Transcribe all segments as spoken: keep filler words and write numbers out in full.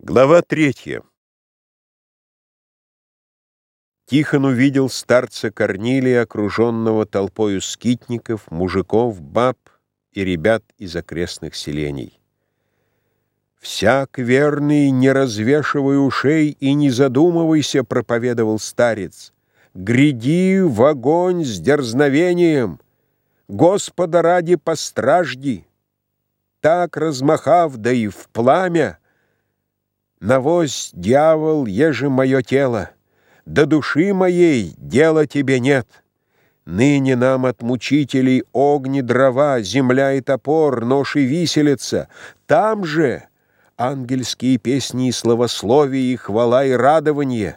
Глава третья. Тихон увидел старца Корнилия, окруженного толпою скитников, мужиков, баб и ребят из окрестных селений. «Всяк верный, не развешивай ушей и не задумывайся», — проповедовал старец, — «гряди в огонь с дерзновением, Господа ради постражди». Так, размахав, да и в пламя, навось, дьявол, еже мое тело, до души моей дела тебе нет. Ныне нам от мучителей огни дрова, земля и топор, нож и виселица. Там же ангельские песни и славословие, и хвала, и радование.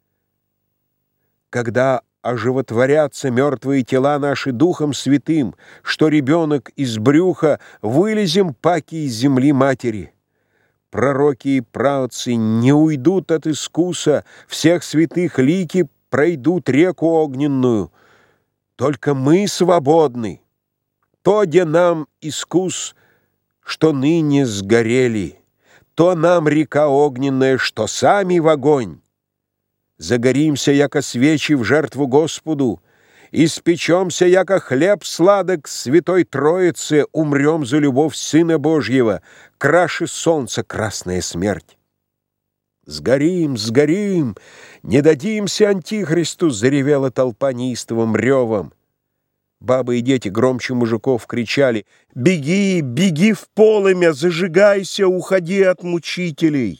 Когда оживотворятся мертвые тела наши духом святым, что ребенок из брюха, вылезем паки из земли матери. Пророки и праотцы не уйдут от искуса, всех святых лики пройдут реку огненную. Только мы свободны. То, где нам искус, что ныне сгорели, то нам река огненная, что сами в огонь. Загоримся, яко свечи в жертву Господу, испечемся, яко хлеб сладок Святой Троице, умрем за любовь Сына Божьего, краше солнца красная смерть. Сгорим, сгорим, не дадимся Антихристу, заревела толпа неистовым ревом. Бабы и дети громче мужиков кричали: «Беги, беги в полымя, зажигайся, уходи от мучителей!»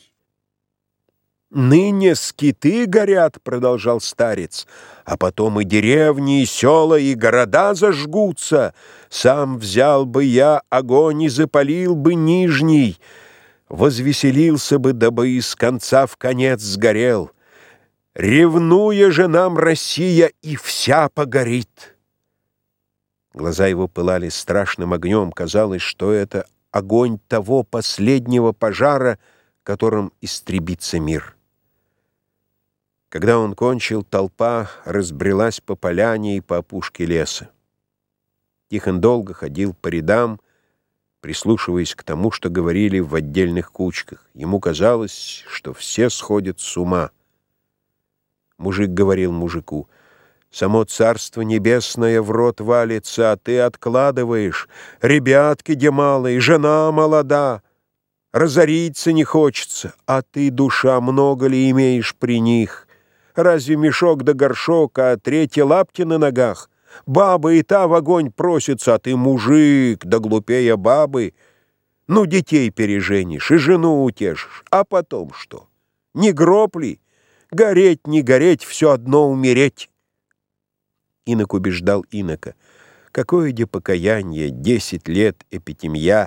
«Ныне скиты горят, — продолжал старец, — а потом и деревни, и села, и города зажгутся. Сам взял бы я огонь и запалил бы нижний, возвеселился бы, дабы из конца в конец сгорел. Ревнуя же нам Россия, и вся погорит». Глаза его пылали страшным огнем. Казалось, что это огонь того последнего пожара, которым истребится мир. Когда он кончил, толпа разбрелась по поляне и по опушке леса. Тихон долго ходил по рядам, прислушиваясь к тому, что говорили в отдельных кучках. Ему казалось, что все сходят с ума. Мужик говорил мужику: «Само Царство Небесное в рот валится, а ты откладываешь. Ребятки де малые, жена молода, разориться не хочется, а ты, душа, много ли имеешь при них? Разве мешок да горшок, а третьи лапти на ногах? Баба и та в огонь просится, а ты мужик, да глупее бабы. Ну, детей переженишь и жену утешишь, а потом что? Не гроб ли? Гореть, не гореть, все одно умереть». Инок убеждал инока: «Какое де покаяние, десять лет эпитемья,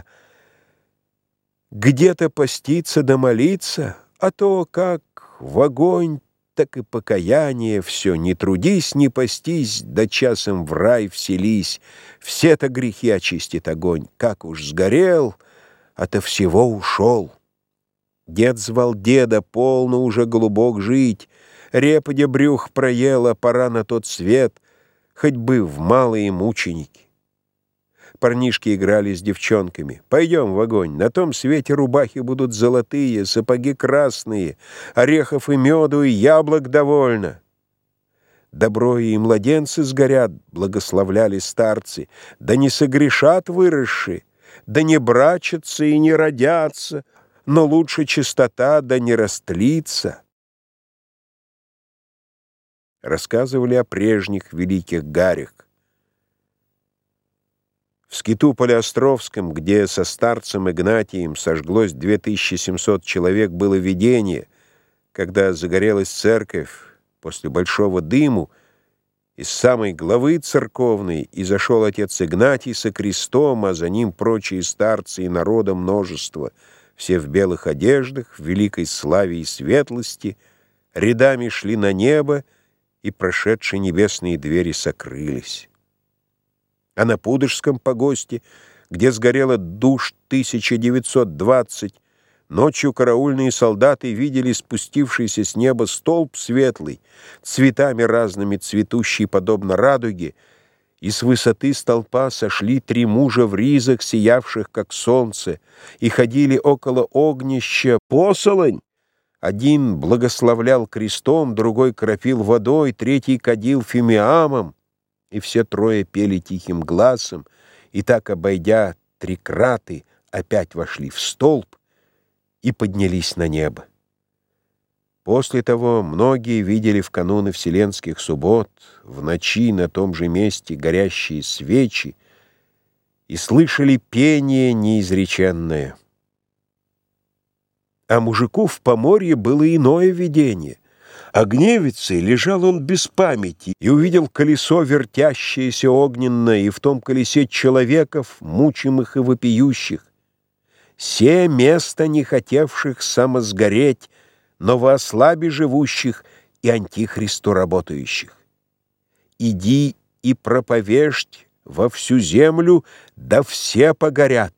где-то поститься да молиться, а то как в огонь, так и покаяние все, не трудись, не постись, да часом в рай вселись, все-то грехи очистит огонь, как уж сгорел, ото всего ушел. Дед звал деда, полно уже голубок жить, реподе брюх проела, пора на тот свет, хоть бы в малые мученики». Парнишки играли с девчонками. «Пойдем в огонь, на том свете рубахи будут золотые, сапоги красные, орехов и меду, и яблок довольно. Добро и младенцы сгорят, — благословляли старцы, — да не согрешат выросшие, да не брачатся и не родятся, но лучше чистота, да не растлится». Рассказывали о прежних великих гарях. В скиту Полиостровском, где со старцем Игнатием сожглось две тысячи семьсот человек, было видение, когда загорелась церковь после большого дыму, из самой главы церковной и зашел отец Игнатий со крестом, а за ним прочие старцы и народа множество, все в белых одеждах, в великой славе и светлости, рядами шли на небо, и прошедшие небесные двери сокрылись. А на Пудожском погосте, где сгорело душ тысяча девятьсот двадцать, ночью караульные солдаты видели спустившийся с неба столб светлый, цветами разными цветущий, подобно радуге, и с высоты столпа сошли три мужа в ризах, сиявших, как солнце, и ходили около огнища. «Посолонь! Один благословлял крестом, другой кропил водой, третий кадил фимиамом, и все трое пели тихим гласом, и так, обойдя три краты, опять вошли в столб и поднялись на небо. После того многие видели в кануны вселенских суббот в ночи на том же месте горящие свечи и слышали пение неизреченное. А мужику в Поморье было иное видение. Огневицей лежал он без памяти и увидел колесо, вертящееся огненное, и в том колесе человеков, мучимых и вопиющих, се место не хотевших самосгореть, но во ослабе живущих и антихристу работающих. Иди и проповеждь во всю землю, да все погорят.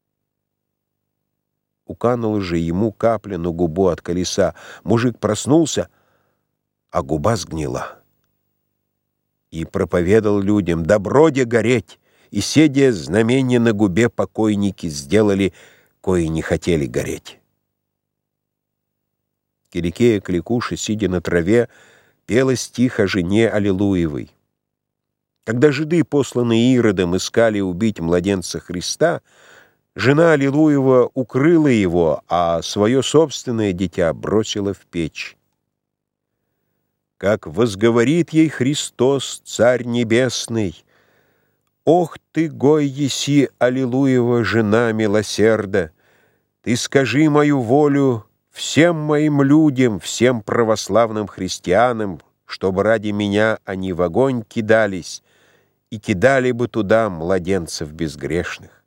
Уканула же ему капля на губу от колеса. Мужик проснулся, а губа сгнила. И проповедал людям: доброде гореть, и седя знамение на губе покойники сделали, кои не хотели гореть. Киликея Кликуша, сидя на траве, пела стих о жене Аллилуевой. Когда жиды, посланные Иродом, искали убить младенца Христа, жена Аллилуева укрыла его, а свое собственное дитя бросила в печь. Как возговорит ей Христос, Царь Небесный: «Ох ты, гой еси, Аллилуева, жена милосерда! Ты скажи мою волю всем моим людям, всем православным христианам, чтобы ради меня они в огонь кидались и кидали бы туда младенцев безгрешных».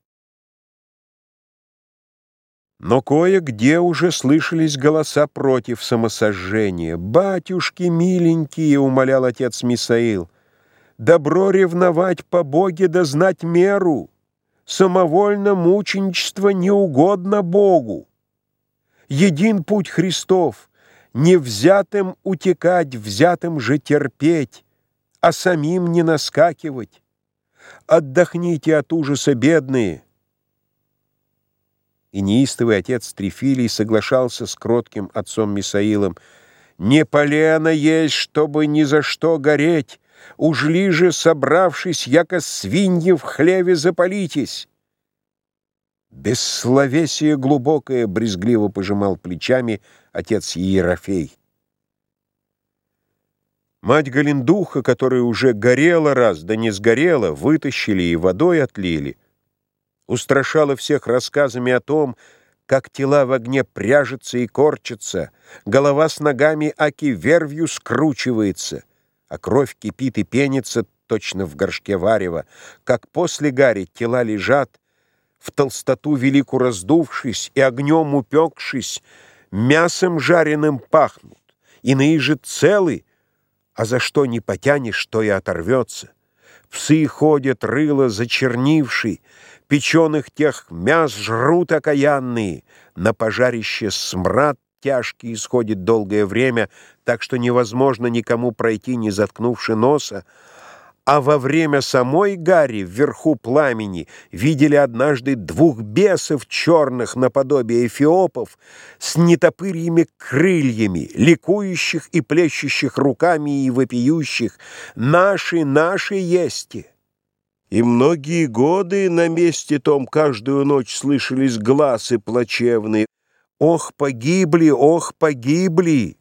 Но кое-где уже слышались голоса против самосожжения. «Батюшки миленькие, — умолял отец Мисаил, — добро ревновать по Боге да знать меру. Самовольно мученичество не угодно Богу. Един путь Христов — не взятым утекать, взятым же терпеть, а самим не наскакивать. Отдохните от ужаса, бедные». И неистовый отец Трифилий соглашался с кротким отцом Мисаилом: «Не полено есть, чтобы ни за что гореть. Ужли же, собравшись, яко свиньи в хлеве, запалитесь». «Бессловесие глубокое!» — брезгливо пожимал плечами отец Иерофей. Мать Галендуха, которая уже горела раз, да не сгорела, вытащили и водой отлили, устрашала всех рассказами о том, как тела в огне пряжется и корчатся, голова с ногами аки вервью скручивается, а кровь кипит и пенится точно в горшке варева, как после гари тела лежат, в толстоту велику раздувшись и огнем упекшись, мясом жареным пахнут, иные же целы, а за что не потянешь, то и оторвется. Псы ходят, рыло зачернивший, печеных тех мяс жрут окаянные, на пожарище смрад тяжкий исходит долгое время, так что невозможно никому пройти, не заткнувши носа. А во время самой гари вверху пламени видели однажды двух бесов черных наподобие эфиопов с нетопырьими крыльями, ликующих и плещущих руками и вопиющих: «Наши, наши есте!» И многие годы на месте том каждую ночь слышались гласы плачевные: «Ох, погибли, ох, погибли!»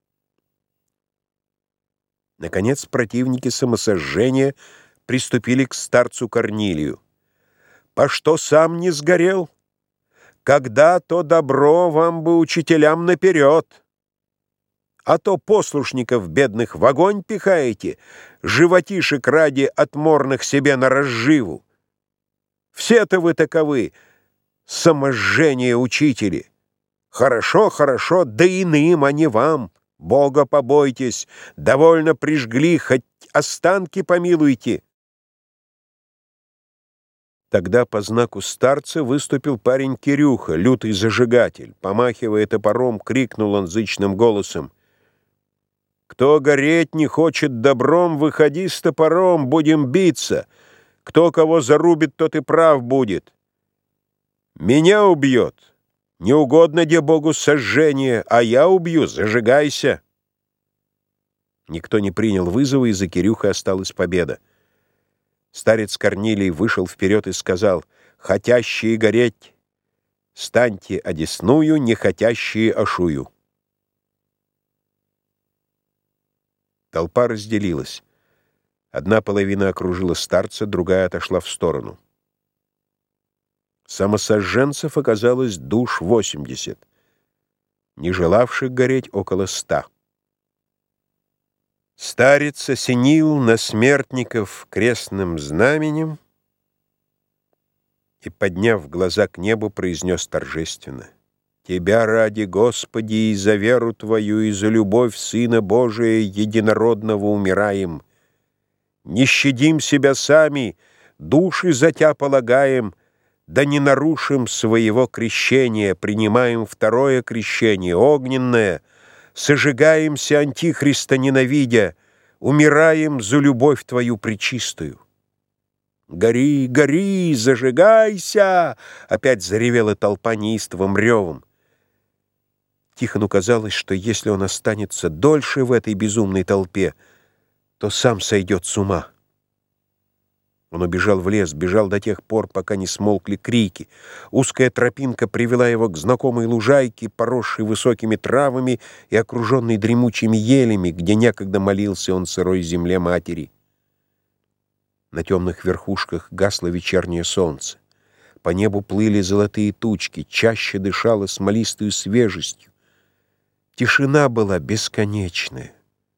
Наконец противники самосожжения приступили к старцу Корнилию. «По что сам не сгорел? Когда то добро вам бы, учителям, наперед! А то послушников бедных в огонь пихаете, животишек ради отморных себе на разживу. Все-то вы таковы, саможжение учители. Хорошо, хорошо, да иным, а не вам. Бога побойтесь, довольно прижгли, хоть останки помилуйте». Тогда по знаку старца выступил парень Кирюха, лютый зажигатель. Помахивая топором, крикнул он зычным голосом: «Кто гореть не хочет добром, выходи с топором, будем биться. Кто кого зарубит, тот и прав будет. Меня убьет, Не угодно де Богу сожжение, а я убью, зажигайся!» Никто не принял вызова, и за Кирюхой осталась победа. Старец Корнилий вышел вперед и сказал: «Хотящие гореть, станьте одесную, не хотящие ошую». Толпа разделилась. Одна половина окружила старца, другая отошла в сторону. Самосожженцев оказалось душ восемьдесят, не желавших гореть около ста. Старец осенил на смертников крестным знаменем и, подняв глаза к небу, произнес торжественно: «Тебя ради, Господи, и за веру Твою, и за любовь Сына Божия единородного умираем. Не щадим себя сами, души за Тя полагаем, да не нарушим своего крещения, принимаем второе крещение, огненное, сожигаемся антихриста ненавидя, умираем за любовь Твою пречистую». «Гори, гори, зажигайся!» — опять заревела толпа неистовым ревом. Тихону казалось, что если он останется дольше в этой безумной толпе, то сам сойдет с ума. Он убежал в лес, бежал до тех пор, пока не смолкли крики. Узкая тропинка привела его к знакомой лужайке, поросшей высокими травами и окруженной дремучими елями, где некогда молился он сырой земле матери. На темных верхушках гасло вечернее солнце. По небу плыли золотые тучки, чаще дышало смолистую свежестью. Тишина была бесконечная.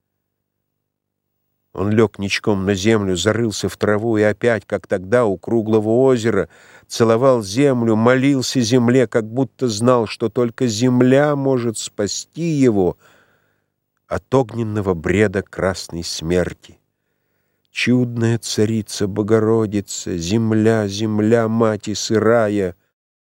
Он лег ничком на землю, зарылся в траву и опять, как тогда у круглого озера, целовал землю, молился земле, как будто знал, что только земля может спасти его от огненного бреда красной смерти. Чудная царица Богородица, земля, земля, мать и сырая.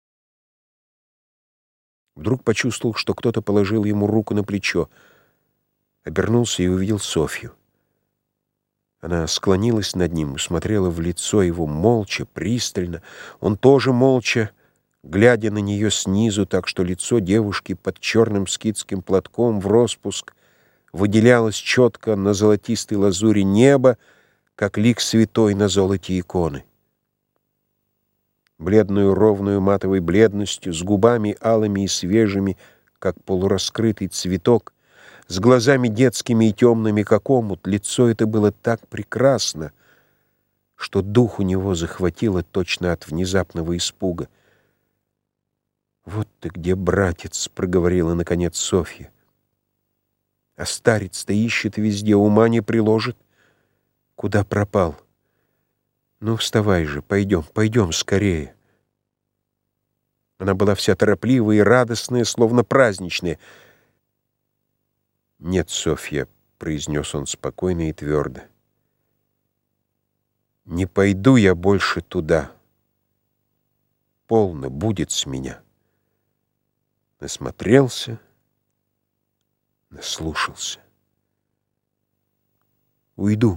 Вдруг почувствовал, что кто-то положил ему руку на плечо. Обернулся и увидел Софью. Она склонилась над ним и смотрела в лицо его молча, пристально. Он тоже молча, глядя на нее снизу, так что лицо девушки под черным скитским платком в роспуск выделялось четко на золотистой лазури неба, как лик святой на золоте иконы. Бледную, ровную матовой бледностью, с губами алыми и свежими, как полураскрытый цветок, с глазами детскими и темными, как омут, лицо это было так прекрасно, что дух у него захватило точно от внезапного испуга. «Вот ты где, братец!» — проговорила наконец Софья. «А старец-то ищет везде, ума не приложит. Куда пропал? Ну, вставай же, пойдем, пойдем скорее». Она была вся торопливая и радостная, словно праздничная. «Нет, Софья», — произнес он спокойно и твердо, — «не пойду я больше туда. Полно будет с меня». Насмотрелся, наслушался. Уйду.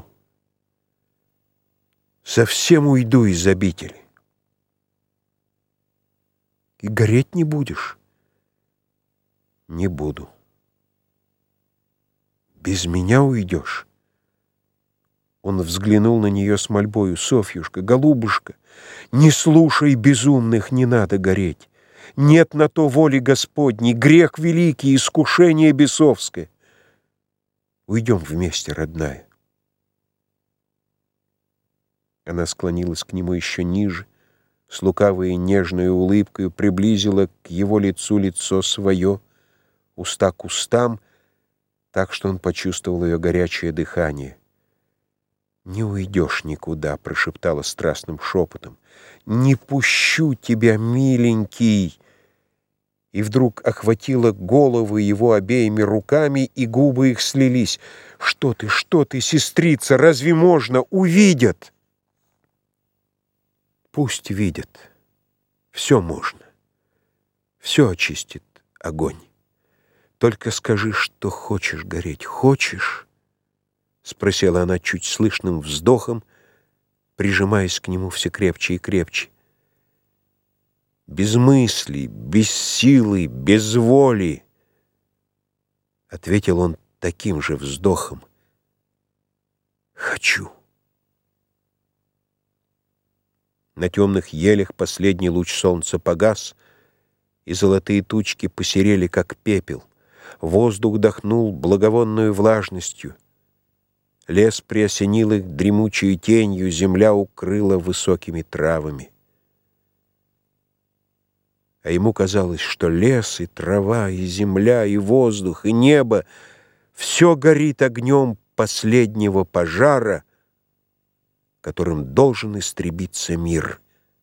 Совсем уйду из обители. И гореть не будешь? Не буду. Без меня уйдешь? Он взглянул на нее с мольбою. «Софьюшка, голубушка, не слушай безумных, не надо гореть. Нет на то воли Господней, грех великий, искушение бесовское. Уйдем вместе, родная». Она склонилась к нему еще ниже, с лукавой и нежной улыбкой приблизила к его лицу лицо свое, уста к устам, так что он почувствовал ее горячее дыхание. «Не уйдешь никуда», — прошептала страстным шепотом. «Не пущу тебя, миленький!» И вдруг охватила голову его обеими руками, и губы их слились. «Что ты, что ты, сестрица, разве можно? Увидят!» «Пусть видят. Все можно. Все очистит огонь. Только скажи, что хочешь гореть. Хочешь?» — спросила она чуть слышным вздохом, прижимаясь к нему все крепче и крепче. без мысли, без силы, без воли. Ответил он таким же вздохом: хочу. На темных елях последний луч солнца погас, и золотые тучки посерели, как пепел. Воздух дохнул благовонную влажностью. Лес приосенил их дремучей тенью, земля укрыла высокими травами. А ему казалось, что лес и трава, и земля, и воздух, и небо — все горит огнем последнего пожара, которым должен истребиться мир,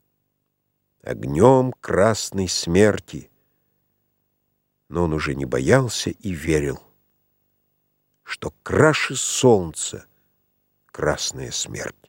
огнем красной смерти. Но он уже не боялся и верил, что краше солнца красная смерть.